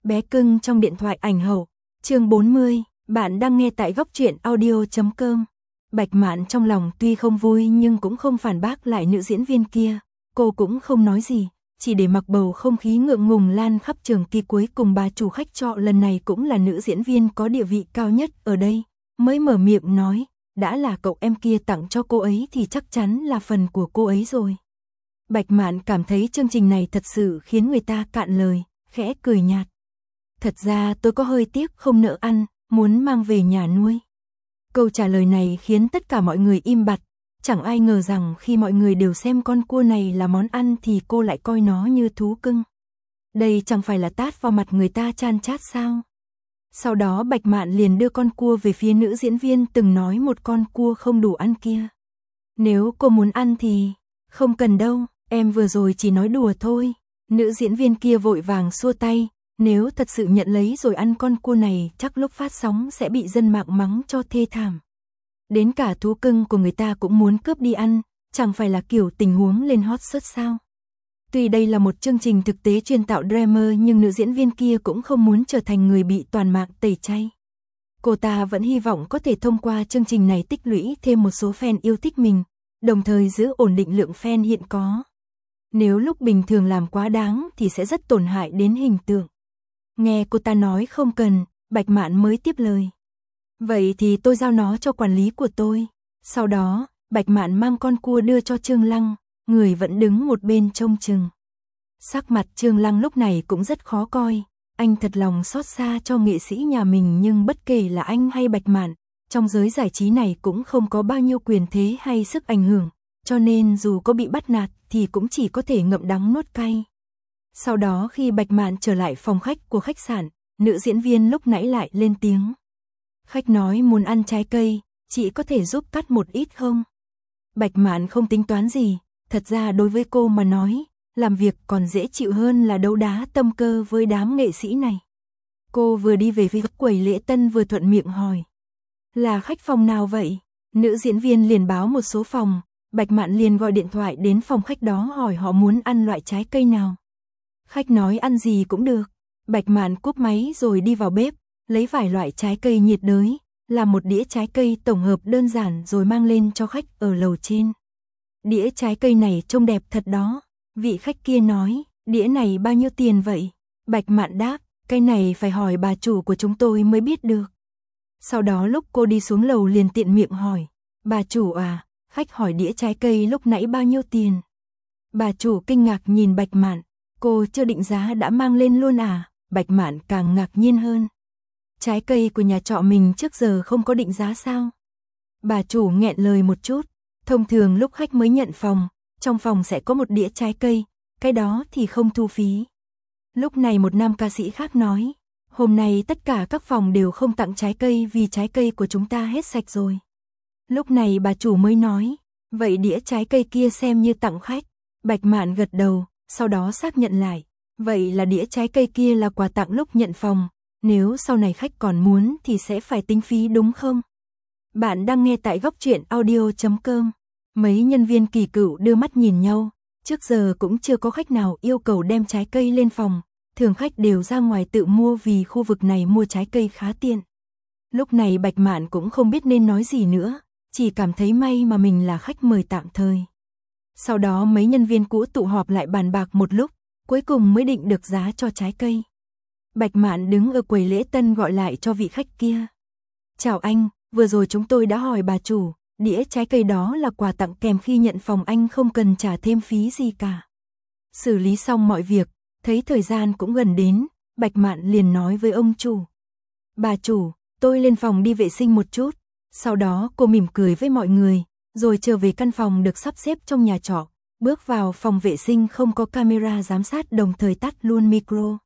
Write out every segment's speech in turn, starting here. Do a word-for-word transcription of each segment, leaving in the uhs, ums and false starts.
Bé cưng trong điện thoại ảnh hậu, chương bốn mươi, bạn đang nghe tại góc truyện audio chấm com. Bạch Mạn trong lòng tuy không vui nhưng cũng không phản bác lại nữ diễn viên kia, cô cũng không nói gì, chỉ để mặc bầu không khí ngượng ngùng lan khắp trường kỳ. Cuối cùng bà chủ khách trọ lần này cũng là nữ diễn viên có địa vị cao nhất ở đây, mới mở miệng nói, đã là cậu em kia tặng cho cô ấy thì chắc chắn là phần của cô ấy rồi. Bạch Mạn cảm thấy chương trình này thật sự khiến người ta cạn lời, khẽ cười nhạt. Thật ra tôi có hơi tiếc không nỡ ăn, muốn mang về nhà nuôi. Câu trả lời này khiến tất cả mọi người im bặt, chẳng ai ngờ rằng khi mọi người đều xem con cua này là món ăn thì cô lại coi nó như thú cưng. Đây chẳng phải là tát vào mặt người ta chan chát sao? Sau đó Bạch Mạn liền đưa con cua về phía nữ diễn viên từng nói một con cua không đủ ăn kia. Nếu cô muốn ăn thì, không cần đâu, em vừa rồi chỉ nói đùa thôi. Nữ diễn viên kia vội vàng xua tay, nếu thật sự nhận lấy rồi ăn con cua này chắc lúc phát sóng sẽ bị dân mạng mắng cho thê thảm. Đến cả thú cưng của người ta cũng muốn cướp đi ăn, chẳng phải là kiểu tình huống lên hot search sao? Tuy đây là một chương trình thực tế chuyên tạo drama nhưng nữ diễn viên kia cũng không muốn trở thành người bị toàn mạng tẩy chay. Cô ta vẫn hy vọng có thể thông qua chương trình này tích lũy thêm một số fan yêu thích mình, đồng thời giữ ổn định lượng fan hiện có. Nếu lúc bình thường làm quá đáng thì sẽ rất tổn hại đến hình tượng. Nghe cô ta nói không cần, Bạch Mạn mới tiếp lời. Vậy thì tôi giao nó cho quản lý của tôi. Sau đó, Bạch Mạn mang con cua đưa cho Trương Lăng, người vẫn đứng một bên trông chừng. Sắc mặt Trương Lăng lúc này cũng rất khó coi, anh thật lòng xót xa cho nghệ sĩ nhà mình nhưng bất kể là anh hay Bạch Mạn, trong giới giải trí này cũng không có bao nhiêu quyền thế hay sức ảnh hưởng, cho nên dù có bị bắt nạt thì cũng chỉ có thể ngậm đắng nuốt cay. Sau đó khi Bạch Mạn trở lại phòng khách của khách sạn, nữ diễn viên lúc nãy lại lên tiếng. Khách nói muốn ăn trái cây, chị có thể giúp cắt một ít không? Bạch Mạn không tính toán gì, thật ra đối với cô mà nói, làm việc còn dễ chịu hơn là đấu đá tâm cơ với đám nghệ sĩ này. Cô vừa đi về phía quầy lễ tân vừa thuận miệng hỏi. Là khách phòng nào vậy? Nữ diễn viên liền báo một số phòng, Bạch Mạn liền gọi điện thoại đến phòng khách đó hỏi họ muốn ăn loại trái cây nào. Khách nói ăn gì cũng được. Bạch Mạn cúp máy rồi đi vào bếp, lấy vài loại trái cây nhiệt đới, làm một đĩa trái cây tổng hợp đơn giản rồi mang lên cho khách ở lầu trên. Đĩa trái cây này trông đẹp thật đó. Vị khách kia nói, đĩa này bao nhiêu tiền vậy? Bạch Mạn đáp, cái này phải hỏi bà chủ của chúng tôi mới biết được. Sau đó lúc cô đi xuống lầu liền tiện miệng hỏi, bà chủ à, khách hỏi đĩa trái cây lúc nãy bao nhiêu tiền? Bà chủ kinh ngạc nhìn Bạch Mạn, cô chưa định giá đã mang lên luôn à? Bạch Mạn càng ngạc nhiên hơn. Trái cây của nhà trọ mình trước giờ không có định giá sao? Bà chủ nghẹn lời một chút, thông thường lúc khách mới nhận phòng, trong phòng sẽ có một đĩa trái cây, cái đó thì không thu phí. Lúc này một nam ca sĩ khác nói, hôm nay tất cả các phòng đều không tặng trái cây vì trái cây của chúng ta hết sạch rồi. Lúc này bà chủ mới nói, vậy đĩa trái cây kia xem như tặng khách. Bạch Mạn gật đầu, sau đó xác nhận lại, vậy là đĩa trái cây kia là quà tặng lúc nhận phòng, nếu sau này khách còn muốn thì sẽ phải tính phí đúng không? Bạn đang nghe tại góc truyện audio chấm com. Mấy nhân viên kỳ cựu đưa mắt nhìn nhau, trước giờ cũng chưa có khách nào yêu cầu đem trái cây lên phòng, thường khách đều ra ngoài tự mua vì khu vực này mua trái cây khá tiện. Lúc này Bạch Mạn cũng không biết nên nói gì nữa, chỉ cảm thấy may mà mình là khách mời tạm thời. Sau đó mấy nhân viên cũ tụ họp lại bàn bạc một lúc, cuối cùng mới định được giá cho trái cây. Bạch Mạn đứng ở quầy lễ tân gọi lại cho vị khách kia. Chào anh, vừa rồi chúng tôi đã hỏi bà chủ, đĩa trái cây đó là quà tặng kèm khi nhận phòng, anh không cần trả thêm phí gì cả. Xử lý xong mọi việc, thấy thời gian cũng gần đến, Bạch Mạn liền nói với ông chủ. Bà chủ, tôi lên phòng đi vệ sinh một chút. Sau đó cô mỉm cười với mọi người, rồi trở về căn phòng được sắp xếp trong nhà trọ, bước vào phòng vệ sinh không có camera giám sát đồng thời tắt luôn micro.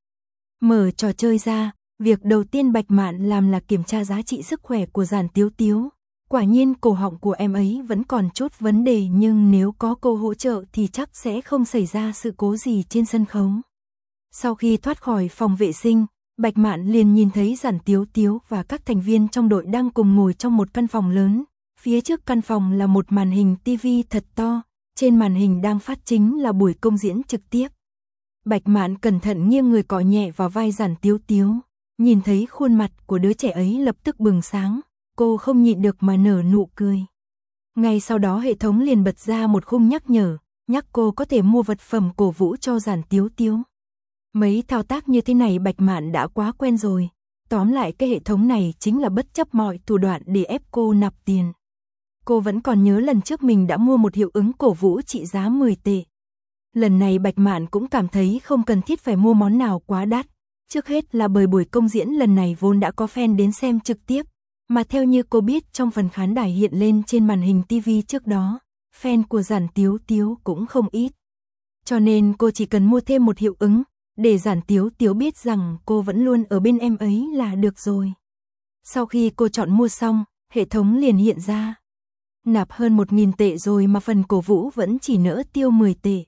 Mở trò chơi ra, việc đầu tiên Bạch Mạn làm là kiểm tra giá trị sức khỏe của Giản Tiếu Tiếu. Quả nhiên cổ họng của em ấy vẫn còn chút vấn đề nhưng nếu có cô hỗ trợ thì chắc sẽ không xảy ra sự cố gì trên sân khấu. Sau khi thoát khỏi phòng vệ sinh, Bạch Mạn liền nhìn thấy Giản Tiếu Tiếu và các thành viên trong đội đang cùng ngồi trong một căn phòng lớn. Phía trước căn phòng là một màn hình ti vi thật to, trên màn hình đang phát chính là buổi công diễn trực tiếp. Bạch Mạn cẩn thận nghiêng người cọ nhẹ vào vai Giản Tiếu Tiếu, nhìn thấy khuôn mặt của đứa trẻ ấy lập tức bừng sáng, cô không nhịn được mà nở nụ cười. Ngay sau đó hệ thống liền bật ra một khung nhắc nhở, nhắc cô có thể mua vật phẩm cổ vũ cho Giản Tiếu Tiếu. Mấy thao tác như thế này Bạch Mạn đã quá quen rồi, tóm lại cái hệ thống này chính là bất chấp mọi thủ đoạn để ép cô nạp tiền. Cô vẫn còn nhớ lần trước mình đã mua một hiệu ứng cổ vũ trị giá mười tệ. Lần này Bạch Mạn cũng cảm thấy không cần thiết phải mua món nào quá đắt, trước hết là bởi buổi công diễn lần này vốn đã có fan đến xem trực tiếp, mà theo như cô biết trong phần khán đài hiện lên trên màn hình ti vi trước đó, fan của Giản Tiếu Tiếu cũng không ít. Cho nên cô chỉ cần mua thêm một hiệu ứng, để Giản Tiếu Tiếu biết rằng cô vẫn luôn ở bên em ấy là được rồi. Sau khi cô chọn mua xong, hệ thống liền hiện ra. Nạp hơn một nghìn tệ rồi mà phần cổ vũ vẫn chỉ nỡ tiêu mười tệ.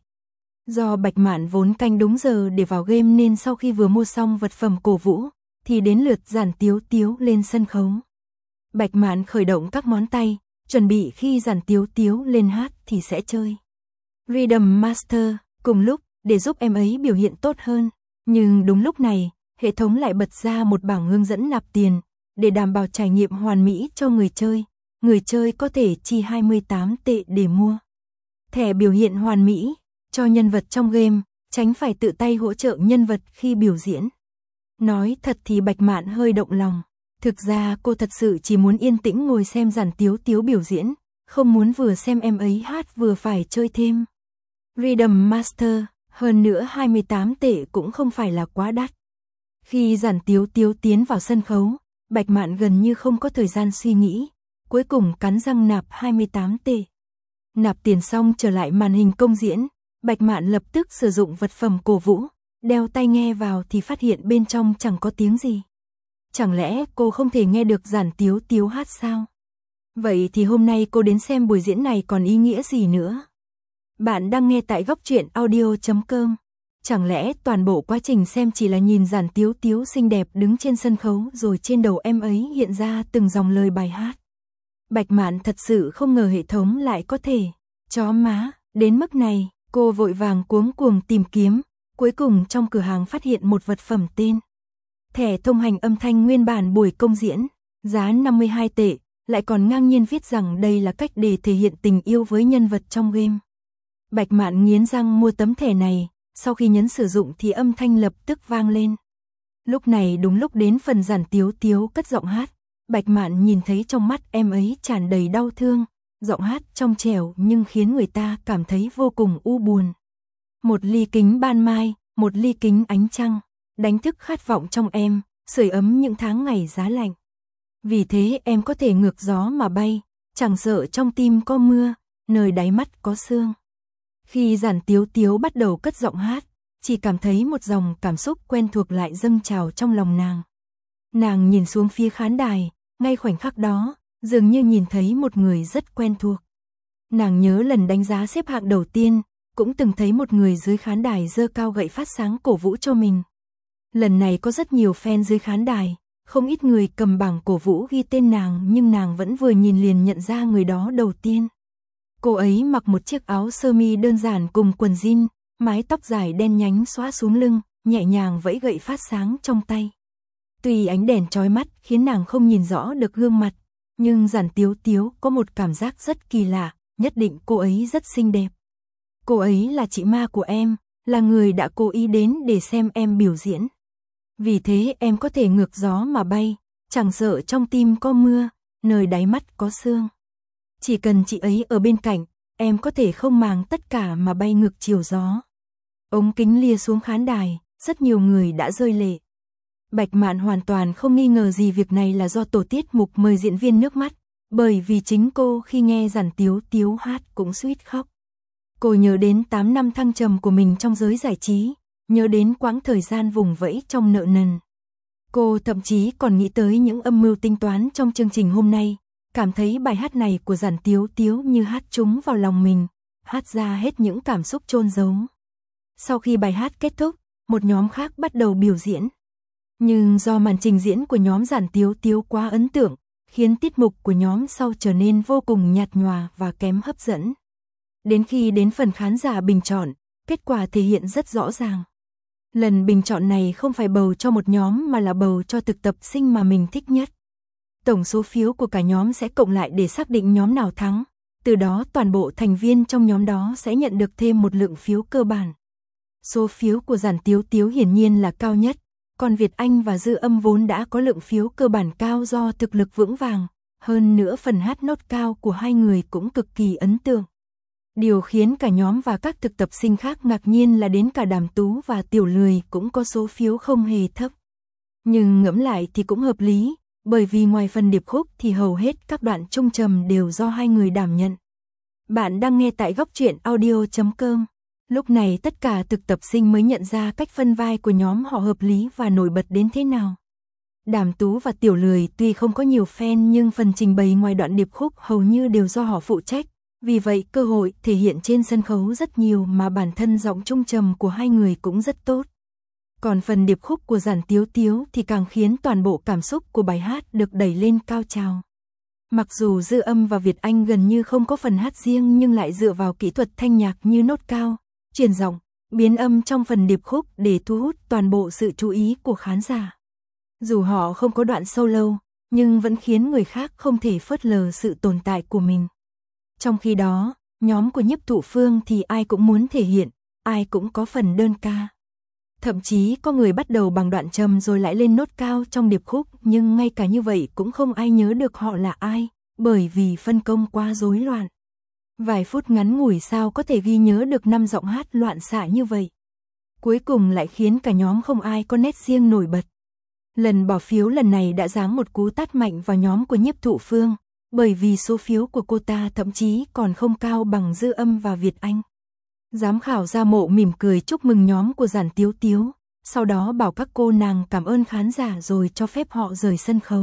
Do Bạch Mạn vốn canh đúng giờ để vào game nên sau khi vừa mua xong vật phẩm cổ vũ, thì đến lượt Giản Tiếu Tiếu lên sân khấu. Bạch Mạn khởi động các ngón tay, chuẩn bị khi Giản Tiếu Tiếu lên hát thì sẽ chơi Rhythm Master cùng lúc để giúp em ấy biểu hiện tốt hơn. Nhưng đúng lúc này, hệ thống lại bật ra một bảng hướng dẫn nạp tiền, để đảm bảo trải nghiệm hoàn mỹ cho người chơi. Người chơi có thể chi hai mươi tám tệ để mua thẻ biểu hiện hoàn mỹ cho nhân vật trong game, tránh phải tự tay hỗ trợ nhân vật khi biểu diễn. Nói thật thì Bạch Mạn hơi động lòng. Thực ra cô thật sự chỉ muốn yên tĩnh ngồi xem Giản Tiếu Tiếu biểu diễn, không muốn vừa xem em ấy hát vừa phải chơi thêm Rhythm Master, hơn nữa hai mươi tám tệ cũng không phải là quá đắt. Khi Giản Tiếu Tiếu tiến vào sân khấu, Bạch Mạn gần như không có thời gian suy nghĩ, cuối cùng cắn răng nạp hai mươi tám tệ. Nạp tiền xong trở lại màn hình công diễn, Bạch Mạn lập tức sử dụng vật phẩm cổ vũ, đeo tai nghe vào thì phát hiện bên trong chẳng có tiếng gì. Chẳng lẽ cô không thể nghe được Giản Tiếu Tiếu hát sao? Vậy thì hôm nay cô đến xem buổi diễn này còn ý nghĩa gì nữa? Bạn đang nghe tại góc truyện audio chấm com. Chẳng lẽ toàn bộ quá trình xem chỉ là nhìn Giản Tiếu Tiếu xinh đẹp đứng trên sân khấu rồi trên đầu em ấy hiện ra từng dòng lời bài hát? Bạch Mạn thật sự không ngờ hệ thống lại có thể chó má đến mức này. Cô vội vàng cuống cuồng tìm kiếm, cuối cùng trong cửa hàng phát hiện một vật phẩm tên thẻ thông hành âm thanh nguyên bản buổi công diễn, giá năm mươi hai tệ, lại còn ngang nhiên viết rằng đây là cách để thể hiện tình yêu với nhân vật trong game. Bạch Mạn nghiến răng mua tấm thẻ này, sau khi nhấn sử dụng thì âm thanh lập tức vang lên. Lúc này đúng lúc đến phần Giản Tiếu Tiếu cất giọng hát, Bạch Mạn nhìn thấy trong mắt em ấy tràn đầy đau thương, giọng hát trong trẻo nhưng khiến người ta cảm thấy vô cùng u buồn. Một ly kính ban mai, một ly kính ánh trăng, đánh thức khát vọng trong em, sưởi ấm những tháng ngày giá lạnh. Vì thế em có thể ngược gió mà bay, chẳng sợ trong tim có mưa, nơi đáy mắt có sương. Khi Giản Tiếu Tiếu bắt đầu cất giọng hát, chỉ cảm thấy một dòng cảm xúc quen thuộc lại dâng trào trong lòng nàng. Nàng nhìn xuống phía khán đài, ngay khoảnh khắc đó, dường như nhìn thấy một người rất quen thuộc. Nàng nhớ lần đánh giá xếp hạng đầu tiên, cũng từng thấy một người dưới khán đài giơ cao gậy phát sáng cổ vũ cho mình. Lần này có rất nhiều fan dưới khán đài, không ít người cầm bảng cổ vũ ghi tên nàng nhưng nàng vẫn vừa nhìn liền nhận ra người đó đầu tiên. Cô ấy mặc một chiếc áo sơ mi đơn giản cùng quần jean, mái tóc dài đen nhánh xõa xuống lưng, nhẹ nhàng vẫy gậy phát sáng trong tay. Tuy ánh đèn chói mắt khiến nàng không nhìn rõ được gương mặt, nhưng Giản Tiếu Tiếu có một cảm giác rất kỳ lạ, nhất định cô ấy rất xinh đẹp. Cô ấy là chị Ma của em, là người đã cố ý đến để xem em biểu diễn. Vì thế em có thể ngược gió mà bay, chẳng sợ trong tim có mưa, nơi đáy mắt có sương. Chỉ cần chị ấy ở bên cạnh, em có thể không màng tất cả mà bay ngược chiều gió. Ống kính lia xuống khán đài, rất nhiều người đã rơi lệ. Bạch Mạn hoàn toàn không nghi ngờ gì việc này là do tổ tiết mục mời diễn viên nước mắt, bởi vì chính cô khi nghe Giản Tiếu Tiếu hát cũng suýt khóc. Cô nhớ đến tám năm thăng trầm của mình trong giới giải trí, nhớ đến quãng thời gian vùng vẫy trong nợ nần. Cô thậm chí còn nghĩ tới những âm mưu tính toán trong chương trình hôm nay, cảm thấy bài hát này của Giản Tiếu Tiếu như hát trúng vào lòng mình, hát ra hết những cảm xúc chôn giấu. Sau khi bài hát kết thúc, một nhóm khác bắt đầu biểu diễn. Nhưng do màn trình diễn của nhóm Giản Tiếu Tiếu quá ấn tượng, khiến tiết mục của nhóm sau trở nên vô cùng nhạt nhòa và kém hấp dẫn. Đến khi đến phần khán giả bình chọn, kết quả thể hiện rất rõ ràng. Lần bình chọn này không phải bầu cho một nhóm mà là bầu cho thực tập sinh mà mình thích nhất. Tổng số phiếu của cả nhóm sẽ cộng lại để xác định nhóm nào thắng. Từ đó toàn bộ thành viên trong nhóm đó sẽ nhận được thêm một lượng phiếu cơ bản. Số phiếu của Giản Tiếu Tiếu hiển nhiên là cao nhất, còn Việt Anh và Dư Âm vốn đã có lượng phiếu cơ bản cao do thực lực vững vàng, hơn nữa phần hát nốt cao của hai người cũng cực kỳ ấn tượng. Điều khiến cả nhóm và các thực tập sinh khác ngạc nhiên là đến cả Đàm Tú và Tiểu Lười cũng có số phiếu không hề thấp. Nhưng ngẫm lại thì cũng hợp lý, bởi vì ngoài phần điệp khúc thì hầu hết các đoạn trung trầm đều do hai người đảm nhận. Bạn đang nghe tại góc truyện audio chấm com. Lúc này tất cả thực tập sinh mới nhận ra cách phân vai của nhóm họ hợp lý và nổi bật đến thế nào. Đàm Tú và Tiểu Lười tuy không có nhiều fan nhưng phần trình bày ngoài đoạn điệp khúc hầu như đều do họ phụ trách. Vì vậy cơ hội thể hiện trên sân khấu rất nhiều mà bản thân giọng trung trầm của hai người cũng rất tốt. Còn phần điệp khúc của Giản Tiếu Tiếu thì càng khiến toàn bộ cảm xúc của bài hát được đẩy lên cao trào. Mặc dù Dư Âm và Việt Anh gần như không có phần hát riêng nhưng lại dựa vào kỹ thuật thanh nhạc như nốt cao, truyền giọng, biến âm trong phần điệp khúc để thu hút toàn bộ sự chú ý của khán giả. Dù họ không có đoạn solo, nhưng vẫn khiến người khác không thể phớt lờ sự tồn tại của mình. Trong khi đó, nhóm của Nhiếp Thụ Phương thì ai cũng muốn thể hiện, ai cũng có phần đơn ca. Thậm chí có người bắt đầu bằng đoạn trầm rồi lại lên nốt cao trong điệp khúc, nhưng ngay cả như vậy cũng không ai nhớ được họ là ai, bởi vì phân công quá rối loạn. Vài phút ngắn ngủi sao có thể ghi nhớ được năm giọng hát loạn xạ như vậy. Cuối cùng lại khiến cả nhóm không ai có nét riêng nổi bật. Lần bỏ phiếu lần này đã giáng một cú tát mạnh vào nhóm của Nhiếp Thụ Phương, bởi vì số phiếu của cô ta thậm chí còn không cao bằng Dư Âm và Việt Anh. Giám khảo Gia Mộ mỉm cười chúc mừng nhóm của Giản Tiếu Tiếu, sau đó bảo các cô nàng cảm ơn khán giả rồi cho phép họ rời sân khấu.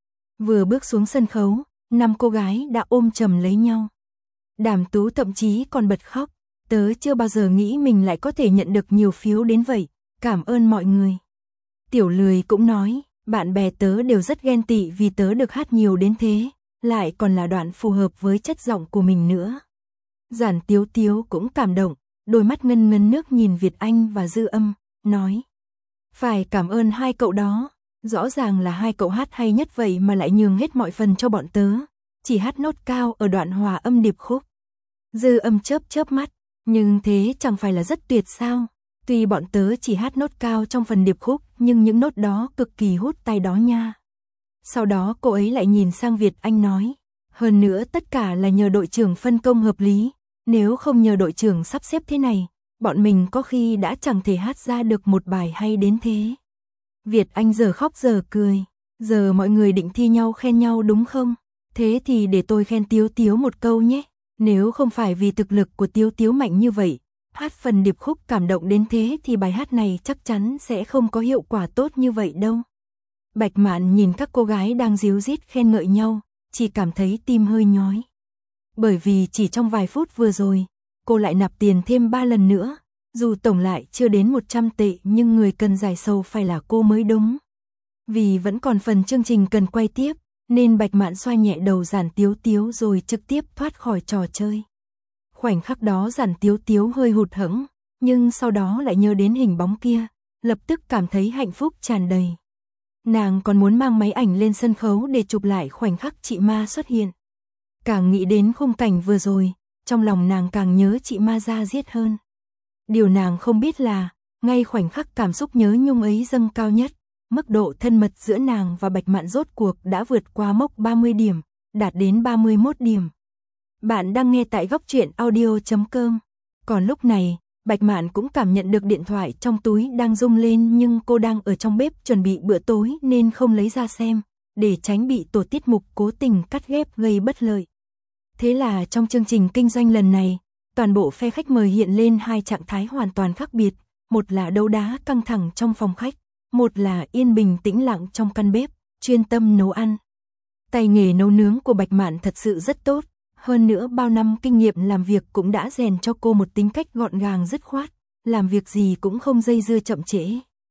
Vừa bước xuống sân khấu, năm cô gái đã ôm chầm lấy nhau. Đàm Tú thậm chí còn bật khóc, tớ chưa bao giờ nghĩ mình lại có thể nhận được nhiều phiếu đến vậy, cảm ơn mọi người. Tiểu Lười cũng nói, bạn bè tớ đều rất ghen tị vì tớ được hát nhiều đến thế, lại còn là đoạn phù hợp với chất giọng của mình nữa. Giản Tiếu Tiếu cũng cảm động, đôi mắt ngân ngấn nước nhìn Việt Anh và Dư Âm, nói. Phải cảm ơn hai cậu đó, rõ ràng là hai cậu hát hay nhất vậy mà lại nhường hết mọi phần cho bọn tớ, chỉ hát nốt cao ở đoạn hòa âm điệp khúc. Dư Âm chớp chớp mắt, nhưng thế chẳng phải là rất tuyệt sao? Tuy bọn tớ chỉ hát nốt cao trong phần điệp khúc, nhưng những nốt đó cực kỳ hút tai đó nha. Sau đó cô ấy lại nhìn sang Việt Anh nói, hơn nữa tất cả là nhờ đội trưởng phân công hợp lý, nếu không nhờ đội trưởng sắp xếp thế này, bọn mình có khi đã chẳng thể hát ra được một bài hay đến thế. Việt Anh giờ khóc giờ cười, giờ mọi người định thi nhau khen nhau đúng không? Thế thì để tôi khen Tiếu Tiếu một câu nhé, nếu không phải vì thực lực của Tiếu Tiếu mạnh như vậy, hát phần điệp khúc cảm động đến thế thì bài hát này chắc chắn sẽ không có hiệu quả tốt như vậy đâu. Bạch Mạn nhìn các cô gái đang díu dít khen ngợi nhau, chỉ cảm thấy tim hơi nhói. Bởi vì chỉ trong vài phút vừa rồi, cô lại nạp tiền thêm ba lần nữa, dù tổng lại chưa đến một trăm tệ nhưng người cần giải sầu phải là cô mới đúng. Vì vẫn còn phần chương trình cần quay tiếp, nên Bạch Mạn xoa nhẹ đầu Giản Tiếu Tiếu rồi trực tiếp thoát khỏi trò chơi. Khoảnh khắc đó Giản Tiếu Tiếu hơi hụt hẫng, nhưng sau đó lại nhớ đến hình bóng kia, lập tức cảm thấy hạnh phúc tràn đầy. Nàng còn muốn mang máy ảnh lên sân khấu để chụp lại khoảnh khắc chị Ma xuất hiện. Càng nghĩ đến khung cảnh vừa rồi, trong lòng nàng càng nhớ chị Ma ra diết hơn. Điều nàng không biết là, ngay khoảnh khắc cảm xúc nhớ nhung ấy dâng cao nhất, mức độ thân mật giữa nàng và Bạch Mạn rốt cuộc đã vượt qua mốc ba mươi điểm, đạt đến ba mươi mốt điểm. Bạn đang nghe tại góc truyện audio chấm com. Còn lúc này, Bạch Mạn cũng cảm nhận được điện thoại trong túi đang rung lên nhưng cô đang ở trong bếp chuẩn bị bữa tối nên không lấy ra xem, để tránh bị tổ tiết mục cố tình cắt ghép gây bất lợi. Thế là trong chương trình kinh doanh lần này, toàn bộ phe khách mời hiện lên hai trạng thái hoàn toàn khác biệt, một là đấu đá căng thẳng trong phòng khách, một là yên bình tĩnh lặng trong căn bếp, chuyên tâm nấu ăn. Tay nghề nấu nướng của Bạch Mạn thật sự rất tốt, hơn nữa bao năm kinh nghiệm làm việc cũng đã rèn cho cô một tính cách gọn gàng dứt khoát, làm việc gì cũng không dây dưa chậm trễ.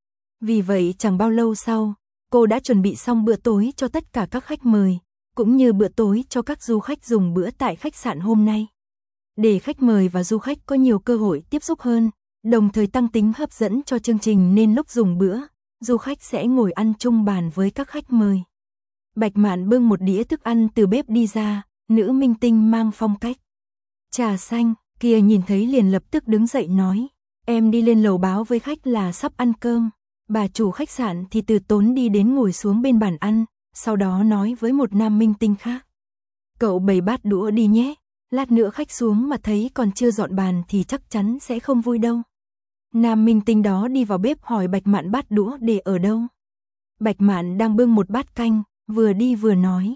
Vì vậy chẳng bao lâu sau, cô đã chuẩn bị xong bữa tối cho tất cả các khách mời, cũng như bữa tối cho các du khách dùng bữa tại khách sạn hôm nay. Để khách mời và du khách có nhiều cơ hội tiếp xúc hơn, đồng thời tăng tính hấp dẫn cho chương trình nên lúc dùng bữa, du khách sẽ ngồi ăn chung bàn với các khách mời. Bạch Mạn bưng một đĩa thức ăn từ bếp đi ra, nữ minh tinh mang phong cách. Trà xanh, kia nhìn thấy liền lập tức đứng dậy nói, em đi lên lầu báo với khách là sắp ăn cơm. Bà chủ khách sạn thì từ tốn đi đến ngồi xuống bên bàn ăn, sau đó nói với một nam minh tinh khác. Cậu bày bát đũa đi nhé, lát nữa khách xuống mà thấy còn chưa dọn bàn thì chắc chắn sẽ không vui đâu. Nam minh tinh đó đi vào bếp hỏi Bạch Mạn bát đũa để ở đâu. Bạch Mạn đang bưng một bát canh, vừa đi vừa nói.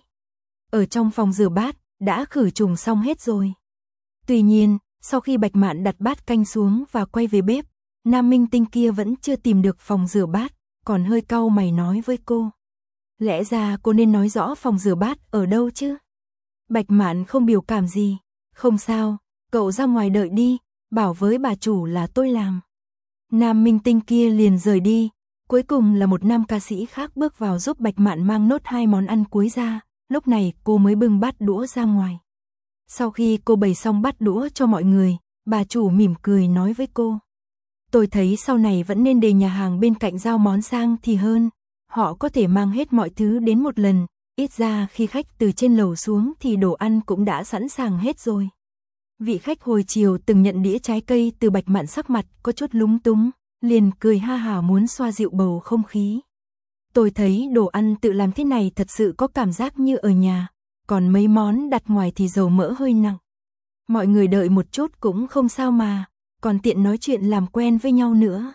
Ở trong phòng rửa bát, đã khử trùng xong hết rồi. Tuy nhiên, sau khi Bạch Mạn đặt bát canh xuống và quay về bếp, nam minh tinh kia vẫn chưa tìm được phòng rửa bát, còn hơi cau mày nói với cô. Lẽ ra cô nên nói rõ phòng rửa bát ở đâu chứ. Bạch Mạn không biểu cảm gì. Không sao, cậu ra ngoài đợi đi, bảo với bà chủ là tôi làm. Nam minh tinh kia liền rời đi. Cuối cùng là một nam ca sĩ khác bước vào giúp Bạch Mạn mang nốt hai món ăn cuối ra. Lúc này cô mới bưng bát đũa ra ngoài. Sau khi cô bày xong bát đũa cho mọi người, bà chủ mỉm cười nói với cô. Tôi thấy sau này vẫn nên để nhà hàng bên cạnh giao món sang thì hơn. Họ có thể mang hết mọi thứ đến một lần, ít ra khi khách từ trên lầu xuống thì đồ ăn cũng đã sẵn sàng hết rồi. Vị khách hồi chiều từng nhận đĩa trái cây từ Bạch Mạn sắc mặt có chút lúng túng, liền cười ha hả muốn xoa dịu bầu không khí. Tôi thấy đồ ăn tự làm thế này thật sự có cảm giác như ở nhà, còn mấy món đặt ngoài thì dầu mỡ hơi nặng. Mọi người đợi một chút cũng không sao mà, còn tiện nói chuyện làm quen với nhau nữa.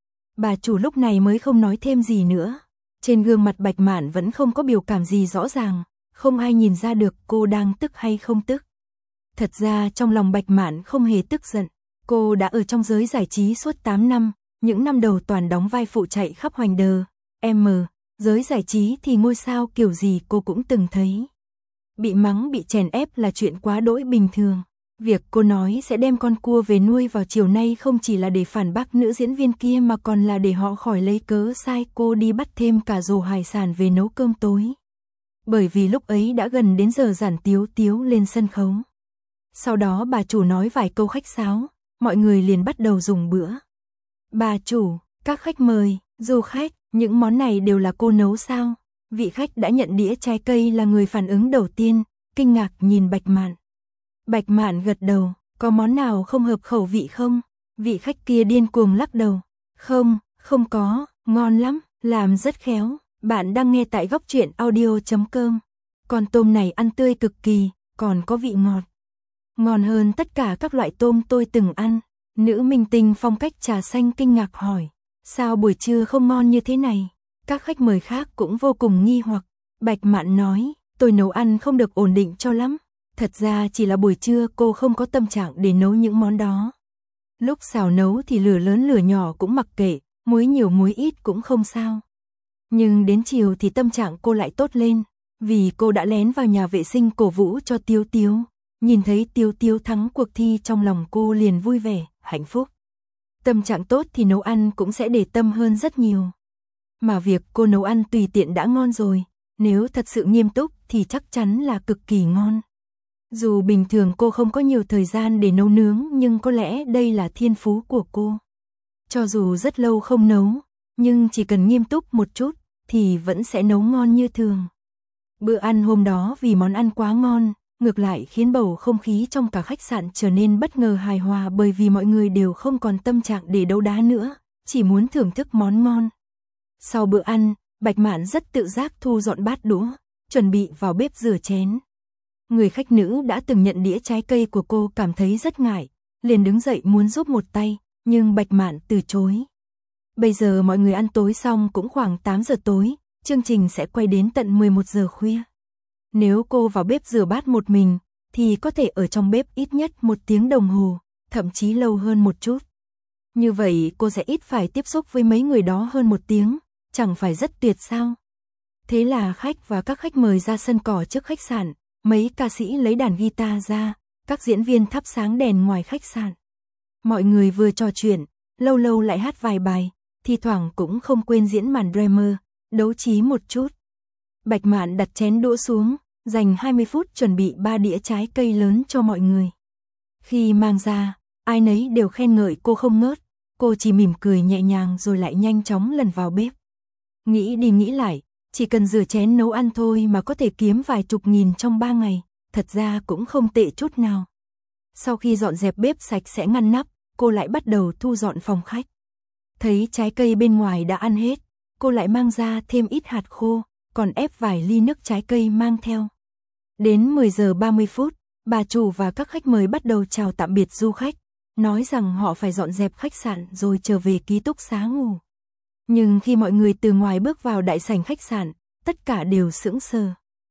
Bà chủ lúc này mới không nói thêm gì nữa. Trên gương mặt Bạch Mạn vẫn không có biểu cảm gì rõ ràng, không ai nhìn ra được cô đang tức hay không tức. Thật ra trong lòng Bạch Mạn không hề tức giận, cô đã ở trong giới giải trí suốt tám năm, những năm đầu toàn đóng vai phụ chạy khắp hoành đờ, em, giới giải trí thì ngôi sao kiểu gì cô cũng từng thấy. Bị mắng bị chèn ép là chuyện quá đỗi bình thường. Việc cô nói sẽ đem con cua về nuôi vào chiều nay không chỉ là để phản bác nữ diễn viên kia mà còn là để họ khỏi lấy cớ sai cô đi bắt thêm cả rổ hải sản về nấu cơm tối. Bởi vì lúc ấy đã gần đến giờ Giản Tiếu Tiếu lên sân khấu. Sau đó bà chủ nói vài câu khách sáo, mọi người liền bắt đầu dùng bữa. Bà chủ, các khách mời, du khách, những món này đều là cô nấu sao? Vị khách đã nhận đĩa trái cây là người phản ứng đầu tiên, kinh ngạc nhìn Bạch Mạn. Bạch Mạn gật đầu, có món nào không hợp khẩu vị không? Vị khách kia điên cuồng lắc đầu. Không, không có, ngon lắm, làm rất khéo. Bạn đang nghe tại góc truyện audio chấm com. Con tôm này ăn tươi cực kỳ, còn có vị ngọt. Ngon hơn tất cả các loại tôm tôi từng ăn. Nữ minh tinh phong cách trà xanh kinh ngạc hỏi. Sao buổi trưa không ngon như thế này? Các khách mời khác cũng vô cùng nghi hoặc. Bạch Mạn nói, tôi nấu ăn không được ổn định cho lắm. Thật ra chỉ là buổi trưa cô không có tâm trạng để nấu những món đó. Lúc xào nấu thì lửa lớn lửa nhỏ cũng mặc kệ, muối nhiều muối ít cũng không sao. Nhưng đến chiều thì tâm trạng cô lại tốt lên, vì cô đã lén vào nhà vệ sinh cổ vũ cho Tiếu Tiếu. Nhìn thấy Tiếu Tiếu thắng cuộc thi trong lòng cô liền vui vẻ, hạnh phúc. Tâm trạng tốt thì nấu ăn cũng sẽ để tâm hơn rất nhiều. Mà việc cô nấu ăn tùy tiện đã ngon rồi, nếu thật sự nghiêm túc thì chắc chắn là cực kỳ ngon. Dù bình thường cô không có nhiều thời gian để nấu nướng nhưng có lẽ đây là thiên phú của cô. Cho dù rất lâu không nấu, nhưng chỉ cần nghiêm túc một chút thì vẫn sẽ nấu ngon như thường. Bữa ăn hôm đó vì món ăn quá ngon, ngược lại khiến bầu không khí trong cả khách sạn trở nên bất ngờ hài hòa bởi vì mọi người đều không còn tâm trạng để đấu đá nữa, chỉ muốn thưởng thức món ngon. Sau bữa ăn, Bạch Mạn rất tự giác thu dọn bát đũa, chuẩn bị vào bếp rửa chén. Người khách nữ đã từng nhận đĩa trái cây của cô cảm thấy rất ngại, liền đứng dậy muốn giúp một tay, nhưng Bạch Mạn từ chối. Bây giờ mọi người ăn tối xong cũng khoảng tám giờ tối, chương trình sẽ quay đến tận mười một giờ khuya. Nếu cô vào bếp rửa bát một mình, thì có thể ở trong bếp ít nhất một tiếng đồng hồ, thậm chí lâu hơn một chút. Như vậy cô sẽ ít phải tiếp xúc với mấy người đó hơn một tiếng, chẳng phải rất tuyệt sao? Thế là khách và các khách mời ra sân cỏ trước khách sạn, mấy ca sĩ lấy đàn guitar ra, các diễn viên thắp sáng đèn ngoài khách sạn. Mọi người vừa trò chuyện, lâu lâu lại hát vài bài, thi thoảng cũng không quên diễn màn drama, đấu trí một chút. Bạch Mạn đặt chén đũa xuống, dành hai mươi phút chuẩn bị ba đĩa trái cây lớn cho mọi người. Khi mang ra, ai nấy đều khen ngợi cô không ngớt, cô chỉ mỉm cười nhẹ nhàng rồi lại nhanh chóng lần vào bếp. Nghĩ đi nghĩ lại, chỉ cần rửa chén nấu ăn thôi mà có thể kiếm vài chục nghìn trong ba ngày, thật ra cũng không tệ chút nào. Sau khi dọn dẹp bếp sạch sẽ ngăn nắp, cô lại bắt đầu thu dọn phòng khách. Thấy trái cây bên ngoài đã ăn hết, cô lại mang ra thêm ít hạt khô, còn ép vài ly nước trái cây mang theo. Đến mười giờ ba mươi phút, bà chủ và các khách mời bắt đầu chào tạm biệt du khách, nói rằng họ phải dọn dẹp khách sạn rồi trở về ký túc xá ngủ. Nhưng khi mọi người từ ngoài bước vào đại sảnh khách sạn, tất cả đều sững sờ.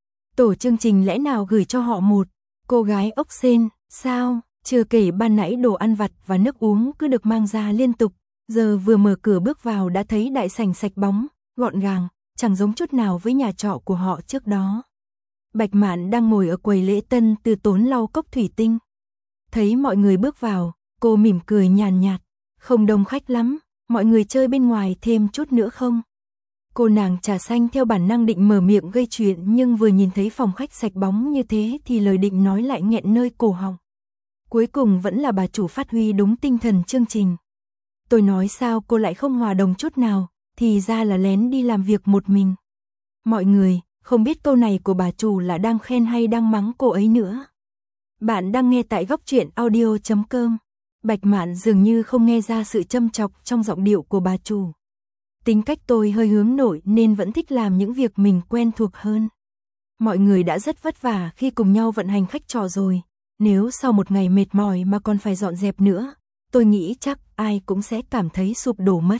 Tổ chương trình lẽ nào gửi cho họ một cô gái ốc sên, sao? Chưa kể ban nãy đồ ăn vặt và nước uống cứ được mang ra liên tục, giờ vừa mở cửa bước vào đã thấy đại sảnh sạch bóng, gọn gàng, chẳng giống chút nào với nhà trọ của họ trước đó. Bạch Mạn đang ngồi ở quầy lễ tân từ tốn lau cốc thủy tinh. Thấy mọi người bước vào, cô mỉm cười nhàn nhạt, không đông khách lắm, mọi người chơi bên ngoài thêm chút nữa không? Cô nàng trà xanh theo bản năng định mở miệng gây chuyện nhưng vừa nhìn thấy phòng khách sạch bóng như thế thì lời định nói lại nghẹn nơi cổ họng. Cuối cùng vẫn là bà chủ phát huy đúng tinh thần chương trình. Tôi nói sao cô lại không hòa đồng chút nào, thì ra là lén đi làm việc một mình. Mọi người, không biết câu này của bà chủ là đang khen hay đang mắng cô ấy nữa. Bạn đang nghe tại góc truyện audio chấm com. Bạch Mạn dường như không nghe ra sự châm chọc trong giọng điệu của bà chủ. Tính cách tôi hơi hướng nội nên vẫn thích làm những việc mình quen thuộc hơn. Mọi người đã rất vất vả khi cùng nhau vận hành khách trọ rồi. Nếu sau một ngày mệt mỏi mà còn phải dọn dẹp nữa, tôi nghĩ chắc ai cũng sẽ cảm thấy sụp đổ mất.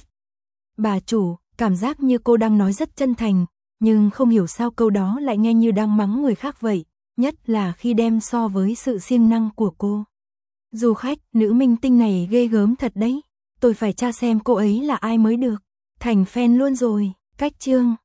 Bà chủ, cảm giác như cô đang nói rất chân thành, nhưng không hiểu sao câu đó lại nghe như đang mắng người khác vậy, nhất là khi đem so với sự siêng năng của cô. Du khách, nữ minh tinh này ghê gớm thật đấy, tôi phải tra xem cô ấy là ai mới được. Thành fan luôn rồi, cách chương.